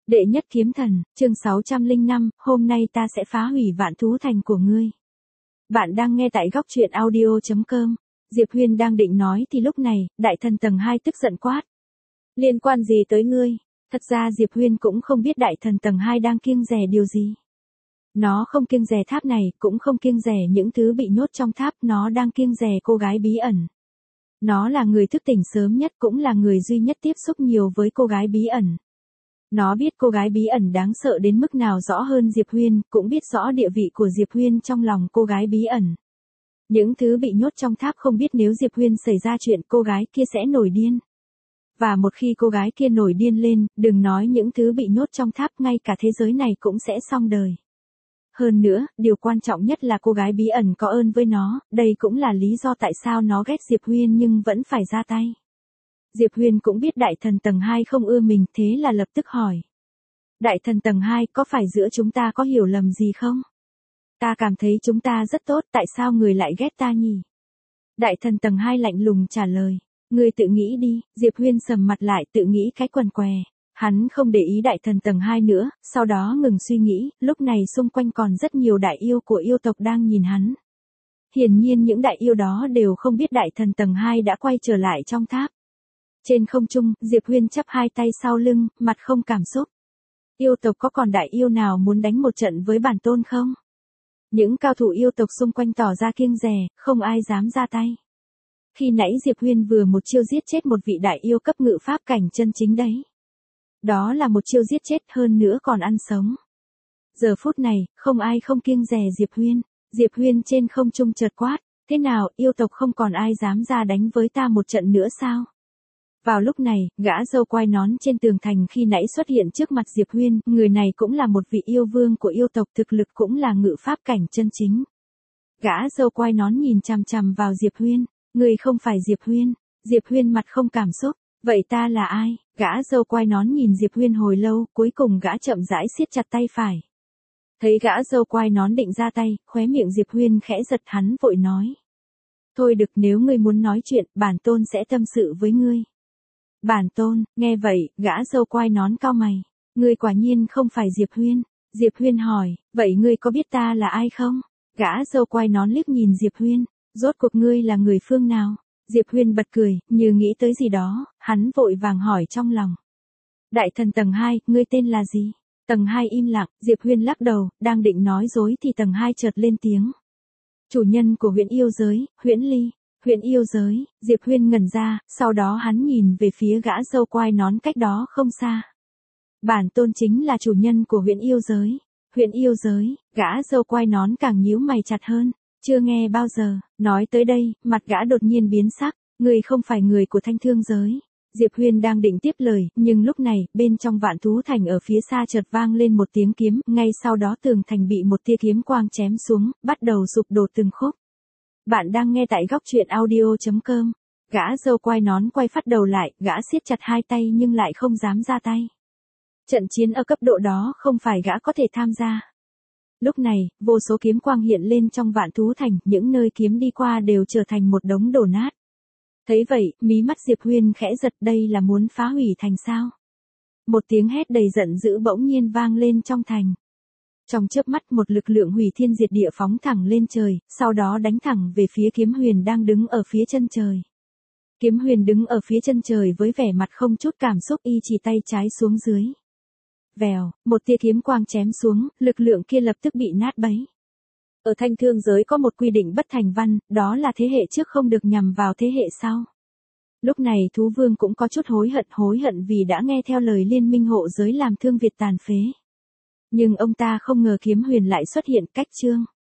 Đệ nhất kiếm thần, chương 605, hôm nay ta sẽ phá hủy vạn thú thành của ngươi. Bạn đang nghe tại góc truyện audio.com. Diệp Huyên đang định nói thì lúc này, đại thần tầng 2 tức giận quát. Liên quan gì tới ngươi? Thật ra Diệp Huyên cũng không biết đại thần tầng 2 đang kiêng dè điều gì. Nó không kiêng dè tháp này, cũng không kiêng dè những thứ bị nhốt trong tháp, nó đang kiêng dè cô gái bí ẩn. Nó là người thức tỉnh sớm nhất, cũng là người duy nhất tiếp xúc nhiều với cô gái bí ẩn. Nó biết cô gái bí ẩn đáng sợ đến mức nào rõ hơn Diệp Huyên, cũng biết rõ địa vị của Diệp Huyên trong lòng cô gái bí ẩn. Những thứ bị nhốt trong tháp không biết nếu Diệp Huyên xảy ra chuyện cô gái kia sẽ nổi điên. Và một khi cô gái kia nổi điên lên, đừng nói những thứ bị nhốt trong tháp, ngay cả thế giới này cũng sẽ xong đời. Hơn nữa, điều quan trọng nhất là cô gái bí ẩn có ơn với nó, đây cũng là lý do tại sao nó ghét Diệp Huyên nhưng vẫn phải ra tay. Diệp Huyên cũng biết đại thần tầng 2 không ưa mình, thế là lập tức hỏi. Đại thần tầng 2, có phải giữa chúng ta có hiểu lầm gì không? Ta cảm thấy chúng ta rất tốt, tại sao người lại ghét ta nhỉ? Đại thần tầng 2 lạnh lùng trả lời. Ngươi tự nghĩ đi. Diệp Huyên sầm mặt lại, tự nghĩ cái quần què. Hắn không để ý đại thần tầng 2 nữa, sau đó ngừng suy nghĩ, lúc này xung quanh còn rất nhiều đại yêu của yêu tộc đang nhìn hắn. Hiển nhiên những đại yêu đó đều không biết đại thần tầng 2 đã quay trở lại trong tháp. Trên không trung, Diệp Huyên chắp hai tay sau lưng, mặt không cảm xúc. Yêu tộc có còn đại yêu nào muốn đánh một trận với bản tôn không? Những cao thủ yêu tộc xung quanh tỏ ra kiêng dè, không ai dám ra tay. Khi nãy Diệp Huyên vừa một chiêu giết chết một vị đại yêu cấp ngự pháp cảnh chân chính đấy. Đó là một chiêu giết chết, hơn nữa còn ăn sống. Giờ phút này, không ai không kiêng dè Diệp Huyên. Diệp Huyên trên không trung chợt quát, thế nào, yêu tộc không còn ai dám ra đánh với ta một trận nữa sao? Vào lúc này, gã râu quai nón trên tường thành khi nãy xuất hiện trước mặt Diệp Huyên, người này cũng là một vị yêu vương của yêu tộc, thực lực cũng là ngự pháp cảnh chân chính. Gã râu quai nón nhìn chằm chằm vào Diệp Huyên, người không phải Diệp Huyên. Diệp Huyên mặt không cảm xúc, vậy ta là ai? Gã râu quai nón nhìn Diệp Huyên hồi lâu, cuối cùng gã chậm rãi siết chặt tay phải. Thấy gã râu quai nón định ra tay, khóe miệng Diệp Huyên khẽ giật, hắn vội nói. Thôi được, nếu ngươi muốn nói chuyện, bản tôn sẽ tâm sự với ngươi. Bản tôn, nghe vậy, gã râu quai nón cau mày. Ngươi quả nhiên không phải Diệp Huyên. Diệp Huyên hỏi, vậy ngươi có biết ta là ai không? Gã râu quai nón liếc nhìn Diệp Huyên, rốt cuộc ngươi là người phương nào? Diệp Huyên bật cười, như nghĩ tới gì đó, hắn vội vàng hỏi trong lòng. Đại thần tầng 2, ngươi tên là gì? Tầng 2 im lặng, Diệp Huyên lắc đầu, đang định nói dối thì tầng 2 chợt lên tiếng. Chủ nhân của huyện yêu giới, Huyễn Ly. Huyện yêu giới, Diệp Huyên ngẩn ra, sau đó hắn nhìn về phía gã râu quai nón cách đó không xa. Bản tôn chính là chủ nhân của huyện yêu giới. Huyện yêu giới, gã râu quai nón càng nhíu mày chặt hơn. Chưa nghe bao giờ, nói tới đây, mặt gã đột nhiên biến sắc, người không phải người của Thanh Thương giới. Diệp Huyên đang định tiếp lời, nhưng lúc này, bên trong vạn thú thành ở phía xa chợt vang lên một tiếng kiếm, ngay sau đó tường thành bị một tia kiếm quang chém xuống, bắt đầu sụp đổ từng khúc. Bạn đang nghe tại góc truyện audio.com. Gã râu quai nón quay phát đầu lại, gã siết chặt hai tay nhưng lại không dám ra tay. Trận chiến ở cấp độ đó không phải gã có thể tham gia. Lúc này, vô số kiếm quang hiện lên trong vạn thú thành, những nơi kiếm đi qua đều trở thành một đống đổ nát. Thấy vậy, mí mắt Diệp Huyên khẽ giật, đây là muốn phá hủy thành sao? Một tiếng hét đầy giận dữ bỗng nhiên vang lên trong thành. Trong chớp mắt một lực lượng hủy thiên diệt địa phóng thẳng lên trời, sau đó đánh thẳng về phía Kiếm Huyền đang đứng ở phía chân trời. Kiếm Huyền đứng ở phía chân trời với vẻ mặt không chút cảm xúc, y chỉ tay trái xuống dưới. Vèo, một tia kiếm quang chém xuống, lực lượng kia lập tức bị nát bấy. Ở Thanh Thương giới có một quy định bất thành văn, đó là thế hệ trước không được nhằm vào thế hệ sau. Lúc này Thú Vương cũng có chút hối hận vì đã nghe theo lời liên minh hộ giới làm Thương Việt tàn phế. Nhưng ông ta không ngờ Kiếm Huyền lại xuất hiện cách chương.